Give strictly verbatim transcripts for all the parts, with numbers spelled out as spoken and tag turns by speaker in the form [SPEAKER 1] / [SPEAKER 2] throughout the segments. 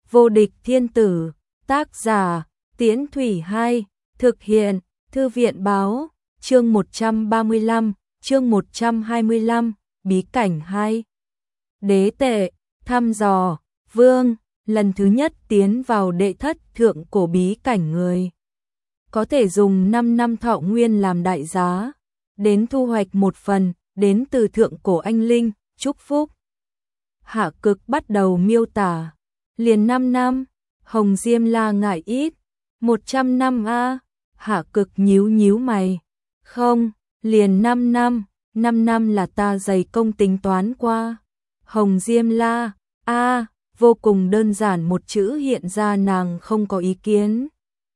[SPEAKER 1] Vô địch thiên tử, tác giả, Tiễn Thủy Hai, thực hiện, Thư viện báo, chương một trăm ba mươi lăm, chương một trăm hai mươi lăm, bí cảnh hai. Đế tệ, thăm dò, vương, lần thứ nhất tiến vào đệ thất thượng cổ bí cảnh người. Có thể dùng năm năm thọ nguyên làm đại giá, đến thu hoạch một phần, đến từ thượng cổ anh linh, chúc phúc. Hạ Cực bắt đầu miêu tả, liền năm năm, Hồng Diêm La ngại ít, một trăm năm a. Hạ Cực nhíu nhíu mày, không, liền năm năm, năm năm là ta dày công tính toán qua. Hồng Diêm La, a, vô cùng đơn giản một chữ hiện ra nàng không có ý kiến.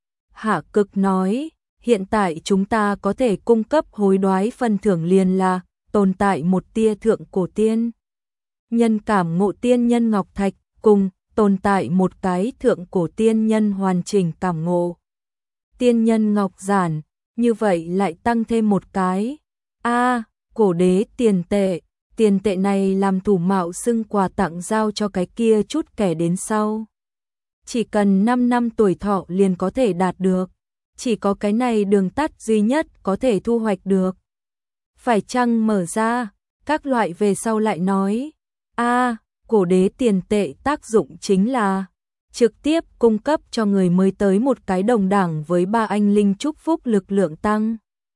[SPEAKER 1] Hạ Cực nói, hiện tại chúng ta có thể cung cấp hối đoái phần thưởng liền là tồn tại một tia thượng cổ tiên nhân cảm ngộ tiên nhân ngọc thạch, cùng tồn tại một cái thượng cổ tiên nhân hoàn chỉnh cảm ngộ tiên nhân ngọc giản, như vậy lại tăng thêm một cái. A, cổ đế tiền tệ, tiền tệ này làm thủ mạo xưng quà tặng giao cho cái kia chút kẻ đến sau. Chỉ cần năm năm tuổi thọ liền có thể đạt được, chỉ có cái này đường tắt duy nhất có thể thu hoạch được. Phải chăng mở ra, các loại về sau lại nói. A, cổ đế tiền tệ tác dụng chính là trực tiếp cung cấp cho người mới tới một cái đồng đẳng với ba anh linh chúc phúc lực lượng tăng.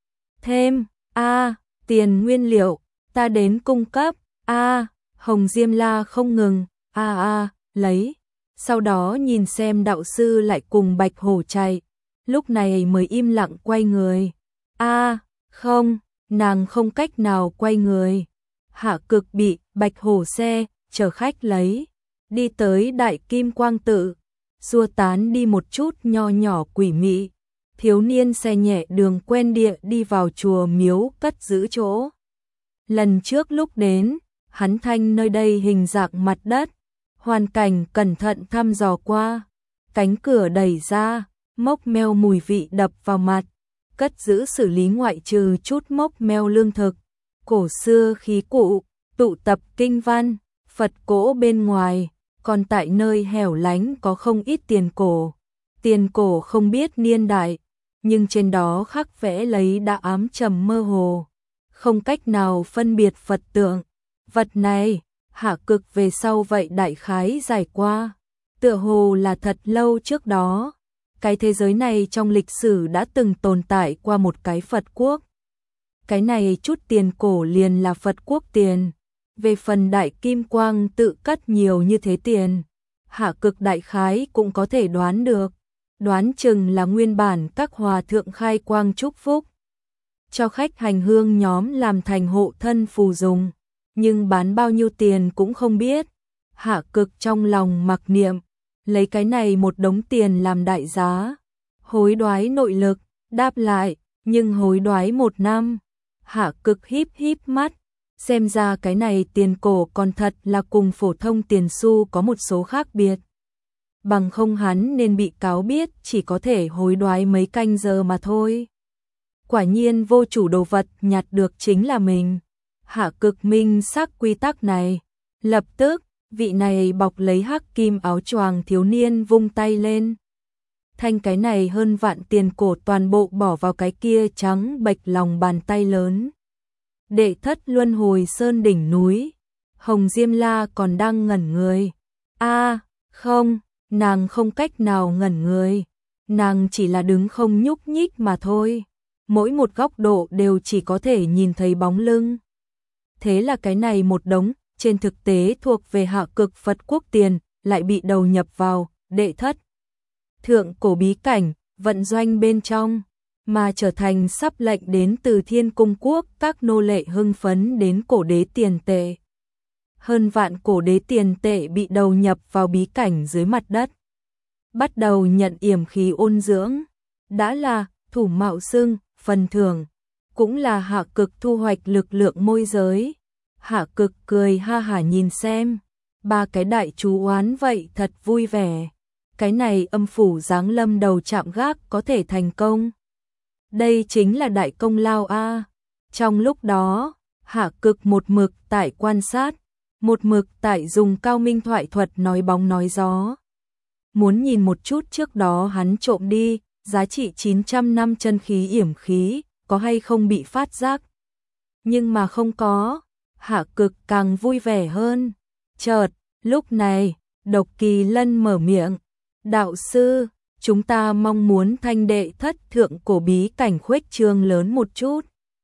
[SPEAKER 1] Thêm, A, tiền nguyên liệu, ta đến cung cấp. A, Hồng Diêm La không ngừng, A A, lấy. Sau đó nhìn xem đạo sư lại cùng Bạch Hổ chạy, lúc này mới im lặng quay người. A, không, nàng không cách nào quay người. Hạ Cực bị Bạch Hổ xe chở khách lấy, đi tới Đại Kim Quang Tự, xua tán đi một chút nho nhỏ quỷ mị. Thiếu niên xe nhẹ đường quen địa đi vào chùa miếu cất giữ chỗ. Lần trước lúc đến, hắn thanh nơi đây hình dạng mặt đất, hoàn cảnh cẩn thận thăm dò qua, cánh cửa đẩy ra, mốc meo mùi vị đập vào mặt, cất giữ xử lý ngoại trừ chút mốc meo lương thực, cổ xưa khí cụ, tụ tập kinh văn, Phật cỗ bên ngoài, còn tại nơi hẻo lánh có không ít tiền cổ. Tiền cổ không biết niên đại, nhưng trên đó khắc vẽ lấy đã ám trầm mơ hồ, không cách nào phân biệt Phật tượng. Vật này, Hạ Cực về sau vậy đại khái giải qua, tựa hồ là thật lâu trước đó, cái thế giới này trong lịch sử đã từng tồn tại qua một cái Phật quốc. Cái này chút tiền cổ liền là Phật quốc tiền. Về phần Đại Kim Quang tự cất nhiều như thế tiền, Hạ Cực đại khái cũng có thể đoán được, đoán chừng là nguyên bản các hòa thượng khai quang chúc phúc, cho khách hành hương nhóm làm thành hộ thân phù dùng, nhưng bán bao nhiêu tiền cũng không biết. Hạ Cực trong lòng mặc niệm, lấy cái này một đống tiền làm đại giá, hối đoái nội lực, đáp lại, nhưng hối đoái một năm. Hạ Cực híp híp mắt, xem ra cái này tiền cổ còn thật là cùng phổ thông tiền xu có một số khác biệt. Bằng không hắn nên bị cáo biết chỉ có thể hối đoái mấy canh giờ mà thôi. Quả nhiên vô chủ đồ vật nhặt được chính là mình. Hạ Cực minh xác quy tắc này. Lập tức, vị này bọc lấy hắc kim áo choàng thiếu niên vung tay lên. Thanh cái này hơn vạn tiền cổ toàn bộ bỏ vào cái kia trắng bệch lòng bàn tay lớn. Đệ thất luân hồi sơn đỉnh núi, Hồng Diêm La còn đang ngẩn người. A, không, nàng không cách nào ngẩn người, nàng chỉ là đứng không nhúc nhích mà thôi. Mỗi một góc độ đều chỉ có thể nhìn thấy bóng lưng. Thế là cái này một đống, trên thực tế thuộc về Hạ Cực Phật quốc tiền, lại bị đầu nhập vào đệ thất thượng cổ bí cảnh, vận doanh bên trong, mà trở thành sắp lệnh đến từ Thiên Cung quốc các nô lệ hưng phấn đến cổ đế tiền tệ. Hơn vạn cổ đế tiền tệ bị đầu nhập vào bí cảnh dưới mặt đất. Bắt đầu nhận yểm khí ôn dưỡng, đã là thủ mạo xưng, phần thưởng, cũng là Hạ Cực thu hoạch lực lượng môi giới. Hạ Cực cười ha hả nhìn xem, ba cái đại chú oán vậy thật vui vẻ. Cái này âm phủ giáng lâm đầu chạm gác có thể thành công. Đây chính là đại công lao a. Trong lúc đó, Hạ Cực một mực tại quan sát, một mực tại dùng cao minh thoại thuật nói bóng nói gió. muốn nhìn một chút trước đó hắn trộm đi, giá trị chín trăm năm chân khí yểm khí, có hay không bị phát giác. Nhưng mà không có, Hạ Cực càng vui vẻ hơn. Chợt, lúc này, Độc Kỳ Lân mở miệng, đạo sư, chúng ta mong muốn thanh đệ thất thượng cổ bí cảnh khuếch trương lớn một chút.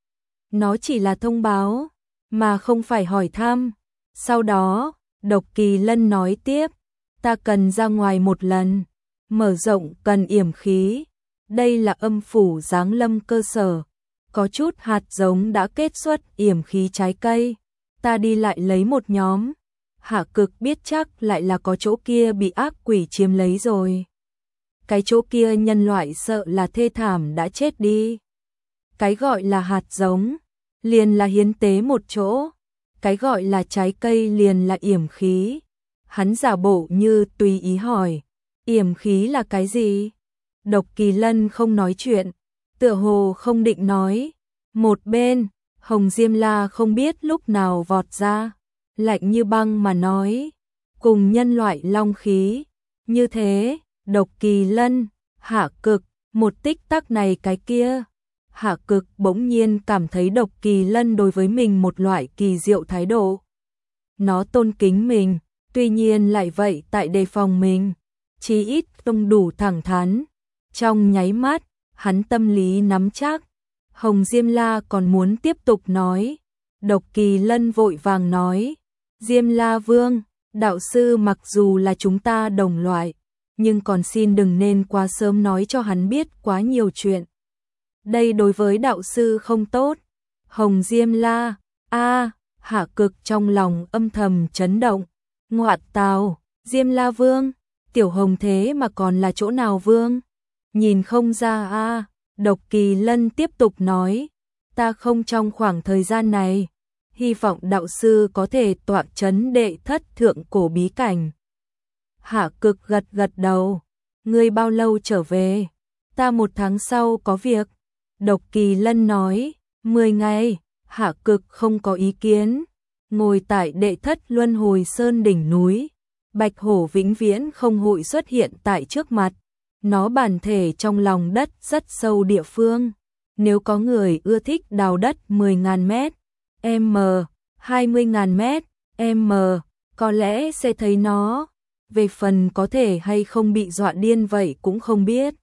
[SPEAKER 1] Nó chỉ là thông báo, mà không phải hỏi thăm. Sau đó, Độc Kỳ Lân nói tiếp, ta cần ra ngoài một lần, mở rộng cần yểm khí. Đây là âm phủ giáng lâm cơ sở, có chút hạt giống đã kết xuất yểm khí trái cây. Ta đi lại lấy một nhóm. Hạ Cực biết chắc lại là có chỗ kia bị ác quỷ chiếm lấy rồi. Cái chỗ kia nhân loại sợ là thê thảm đã chết đi. Cái gọi là hạt giống, liền là hiến tế một chỗ. Cái gọi là trái cây liền là yểm khí. Hắn giả bộ như tùy ý hỏi, yểm khí là cái gì? Độc Kỳ Lân không nói chuyện, tựa hồ không định nói. Một bên, Hồng Diêm La không biết lúc nào vọt ra, lạnh như băng mà nói, cùng nhân loại long khí. Như thế, Độc Kỳ Lân, Hạ Cực, một tích tắc này cái kia. Hạ Cực bỗng nhiên cảm thấy Độc Kỳ Lân đối với mình một loại kỳ diệu thái độ. Nó tôn kính mình, tuy nhiên lại vậy tại đề phòng mình, chí ít không đủ thẳng thắn. Trong nháy mắt, hắn tâm lý nắm chắc. Hồng Diêm La còn muốn tiếp tục nói. Độc Kỳ Lân vội vàng nói, Diêm La Vương, đạo sư mặc dù là chúng ta đồng loại, nhưng còn xin đừng nên quá sớm nói cho hắn biết quá nhiều chuyện. Đây đối với đạo sư không tốt. Hồng Diêm La, a Hạ Cực trong lòng âm thầm chấn động. Ngoạt tào, Diêm La Vương, Tiểu Hồng thế mà còn là chỗ nào vương? Nhìn không ra a. Độc Kỳ Lân tiếp tục nói, ta không trong khoảng thời gian này, hy vọng đạo sư có thể tọa chấn đệ thất thượng cổ bí cảnh. Hạ Cực gật gật đầu, ngươi bao lâu trở về? Ta một tháng sau có việc. Độc Kỳ Lân nói, mười ngày. Hạ Cực không có ý kiến, ngồi tại đệ thất luân hồi sơn đỉnh núi. Bạch hổ vĩnh viễn không hội xuất hiện tại trước mặt. Nó bản thể trong lòng đất rất sâu địa phương. Nếu có người ưa thích đào đất mười nghìn mét, m, hai mươi nghìn mét, m, có lẽ sẽ thấy nó. Về phần có thể hay không bị dọa điên vậy cũng không biết.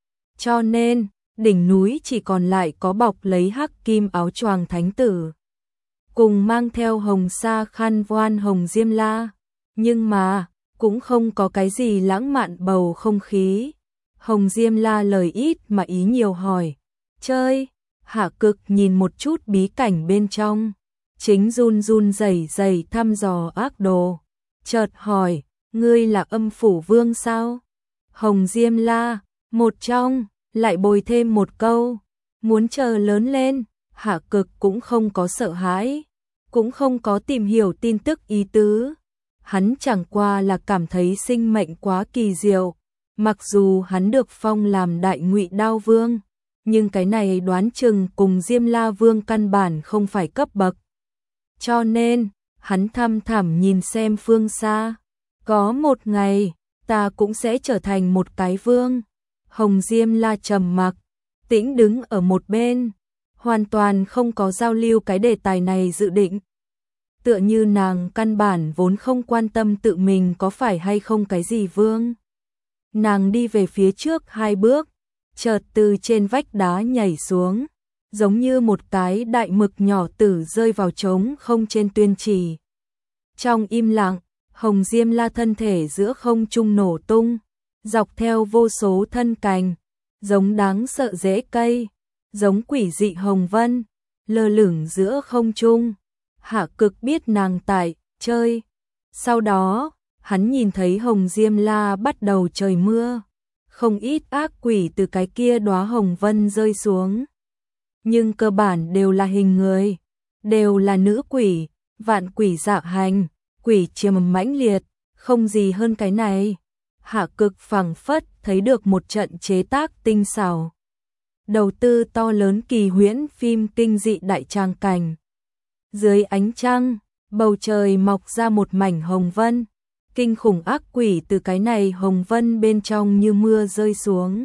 [SPEAKER 1] Cho nên, đỉnh núi chỉ còn lại có bọc lấy hắc kim áo choàng thánh tử, cùng mang theo hồng sa khăn voan Hồng Diêm La. Nhưng mà, cũng không có cái gì lãng mạn bầu không khí. Hồng Diêm La lời ít mà ý nhiều hỏi, chơi. Hạ Cực nhìn một chút bí cảnh bên trong, chính run run rẩy rẩy thăm dò ác đồ. Chợt hỏi, ngươi là âm phủ vương sao? Hồng Diêm La, một trong, lại bồi thêm một câu, muốn chờ lớn lên. Hạ Cực cũng không có sợ hãi, cũng không có tìm hiểu tin tức ý tứ. Hắn chẳng qua là cảm thấy sinh mệnh quá kỳ diệu. Mặc dù hắn được phong làm đại ngụy đao vương, nhưng cái này đoán chừng cùng Diêm La Vương căn bản không phải cấp bậc. Cho nên, hắn thăm thẳm nhìn xem phương xa. Có một ngày, ta cũng sẽ trở thành một cái vương. Hồng Diêm La trầm mặc, tĩnh đứng ở một bên, hoàn toàn không có giao lưu cái đề tài này dự định. Tựa như nàng căn bản vốn không quan tâm tự mình có phải hay không cái gì vương. Nàng đi về phía trước hai bước, chợt từ trên vách đá nhảy xuống, giống như một cái đại mực nhỏ tử rơi vào trống không trên tuyên trì. Trong im lặng, Hồng Diêm La thân thể giữa không trung nổ tung, dọc theo vô số thân cành, giống đáng sợ rễ cây, giống quỷ dị hồng vân, lơ lửng giữa không trung. Hạ Cực biết nàng tại chơi. Sau đó, hắn nhìn thấy Hồng Diêm La bắt đầu trời mưa, không ít ác quỷ từ cái kia đóa hồng vân rơi xuống. Nhưng cơ bản đều là hình người, đều là nữ quỷ, vạn quỷ dạ hành, quỷ chiêm mãnh liệt, không gì hơn cái này. Hạ Cực phảng phất thấy được một trận chế tác tinh xảo, đầu tư to lớn kỳ huyễn phim kinh dị đại trang cảnh. Dưới ánh trăng, bầu trời mọc ra một mảnh hồng vân, kinh khủng ác quỷ từ cái này hồng vân bên trong như mưa rơi xuống.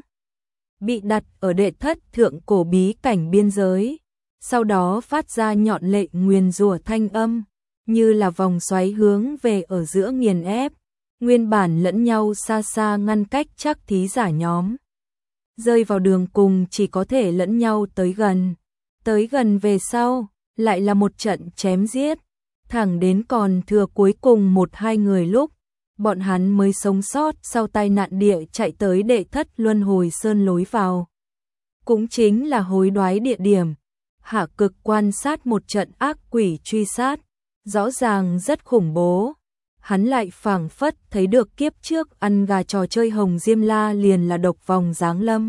[SPEAKER 1] Bị đặt ở đệ thất thượng cổ bí cảnh biên giới, sau đó phát ra nhọn lệ nguyền rủa thanh âm, như là vòng xoáy hướng về ở giữa nghiền ép, nguyên bản lẫn nhau xa xa ngăn cách chắc thí giả nhóm. Rơi vào đường cùng chỉ có thể lẫn nhau tới gần, tới gần về sau, lại là một trận chém giết, thẳng đến còn thừa cuối cùng một hai người lúc, bọn hắn mới sống sót sau tai nạn địa chạy tới đệ thất luân hồi sơn lối vào. Cũng chính là hối đoái địa điểm, Hạ Cực quan sát một trận ác quỷ truy sát, rõ ràng rất khủng bố. Hắn lại phảng phất thấy được kiếp trước ăn gà trò chơi Hồng Diêm La liền là độc vòng giáng lâm.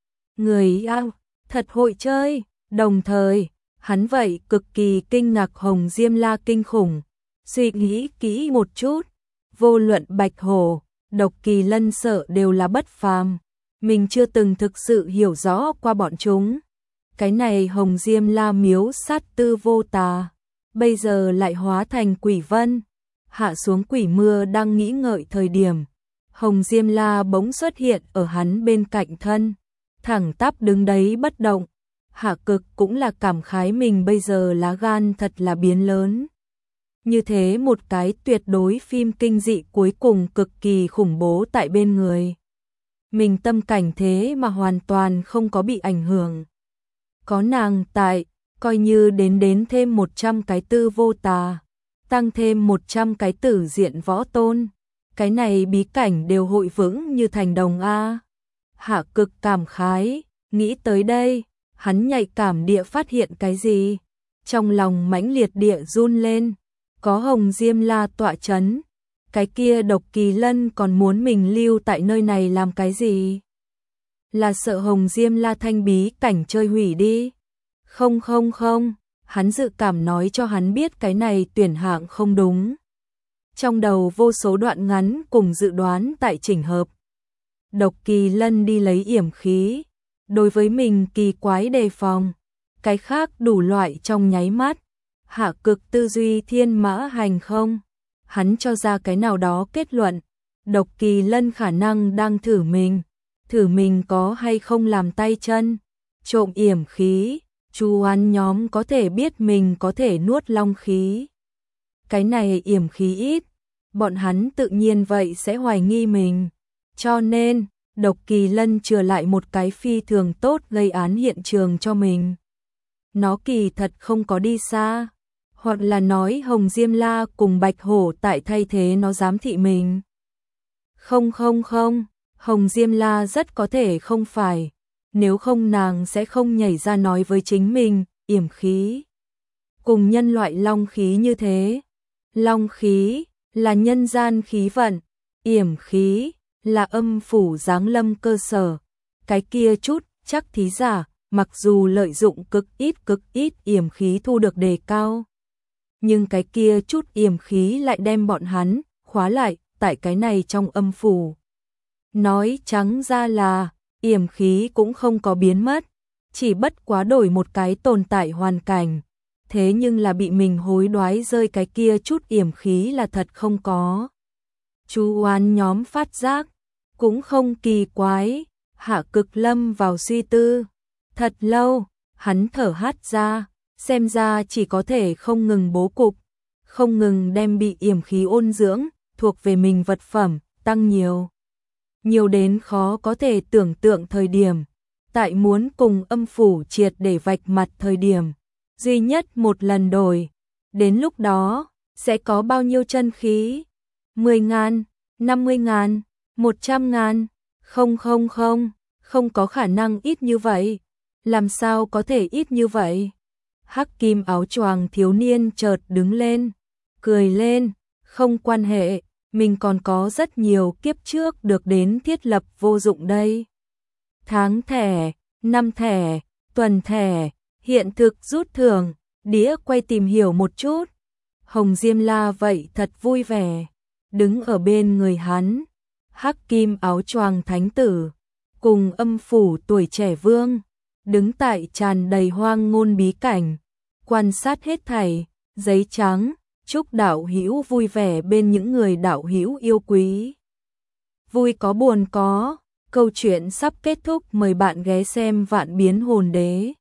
[SPEAKER 1] Người ao, thật hội chơi, đồng thời, hắn vậy cực kỳ kinh ngạc Hồng Diêm La kinh khủng. Suy nghĩ kỹ một chút, vô luận Bạch Hổ, Độc Kỳ Lân sợ đều là bất phàm, mình chưa từng thực sự hiểu rõ qua bọn chúng. Cái này Hồng Diêm La miếu sát tư vô tà, bây giờ lại hóa thành quỷ vân, hạ xuống quỷ mưa đang nghĩ ngợi thời điểm. Hồng Diêm La bỗng xuất hiện ở hắn bên cạnh thân, thẳng tắp đứng đấy bất động. Hạ Cực cũng là cảm khái mình bây giờ lá gan thật là biến lớn. Như thế một cái tuyệt đối phim kinh dị cuối cùng cực kỳ khủng bố tại bên người. Mình tâm cảnh thế mà hoàn toàn không có bị ảnh hưởng. Có nàng tại, coi như đến đến thêm một trăm cái tư vô tà, tăng thêm một trăm cái tử diện võ tôn. Cái này bí cảnh đều hội vững như thành đồng A. Hạ Cực cảm khái, nghĩ tới đây, hắn nhạy cảm địa phát hiện cái gì. Trong lòng mãnh liệt địa run lên, có Hồng Diêm La tọa chấn. Cái kia Độc Kỳ Lân còn muốn mình lưu tại nơi này làm cái gì? Là sợ Hồng Diêm La thanh bí cảnh chơi hủy đi? Không không không, hắn dự cảm nói cho hắn biết cái này tuyển hạng không đúng. Trong đầu vô số đoạn ngắn cùng dự đoán tại chỉnh hợp. Độc Kỳ Lân đi lấy yểm khí, đối với mình kỳ quái đề phòng, cái khác đủ loại trong nháy mắt. Hạ Cực tư duy thiên mã hành không, hắn cho ra cái nào đó kết luận, Độc Kỳ Lân khả năng đang thử mình, thử mình có hay không làm tay chân, trộm yểm khí, Chu Oán nhóm có thể biết mình có thể nuốt long khí. Cái này yểm khí ít, bọn hắn tự nhiên vậy sẽ hoài nghi mình, cho nên Độc Kỳ Lân chừa lại một cái phi thường tốt gây án hiện trường cho mình. Nó kỳ thật không có đi xa, hoặc là nói Hồng Diêm La cùng Bạch Hổ tại thay thế nó giám thị mình. Không không không, Hồng Diêm La rất có thể không phải, nếu không nàng sẽ không nhảy ra nói với chính mình, yểm khí. Cùng nhân loại long khí như thế, long khí là nhân gian khí vận, yểm khí là âm phủ giáng lâm cơ sở. Cái kia chút chắc thí giả, mặc dù lợi dụng cực ít cực ít yểm khí thu được đề cao, nhưng cái kia chút yểm khí lại đem bọn hắn khóa lại tại cái này trong âm phủ. Nói trắng ra là yểm khí cũng không có biến mất, chỉ bất quá đổi một cái tồn tại hoàn cảnh, thế nhưng là bị mình hối đoái rơi cái kia chút yểm khí là thật không có. Chu Oán nhóm phát giác, cũng không kỳ quái. Hạ Cực lâm vào suy tư, thật lâu, hắn thở hắt ra, xem ra chỉ có thể không ngừng bố cục, không ngừng đem bị yểm khí ôn dưỡng, thuộc về mình vật phẩm, tăng nhiều. Nhiều đến khó có thể tưởng tượng thời điểm, tại muốn cùng âm phủ triệt để vạch mặt thời điểm, duy nhất một lần đổi, đến lúc đó, sẽ có bao nhiêu chân khí? mười ngàn, năm mươi ngàn, một trăm ngàn, không không không, không có khả năng ít như vậy, làm sao có thể ít như vậy? Hắc kim áo choàng thiếu niên chợt đứng lên, cười lên, không quan hệ, mình còn có rất nhiều kiếp trước được đến thiết lập vô dụng đây. Tháng thẻ, năm thẻ, tuần thẻ, hiện thực rút thưởng, đĩa quay tìm hiểu một chút. Hồng Diêm La vậy thật vui vẻ, đứng ở bên người hắn, hắc kim áo choàng thánh tử, cùng âm phủ tuổi trẻ vương, đứng tại tràn đầy hoang ngôn bí cảnh, quan sát hết thảy, giấy trắng, Chúc đạo hữu vui vẻ bên những người đạo hữu yêu quý. Vui có buồn có, câu chuyện sắp kết thúc, mời bạn ghé xem Vạn Biến Hồn Đế.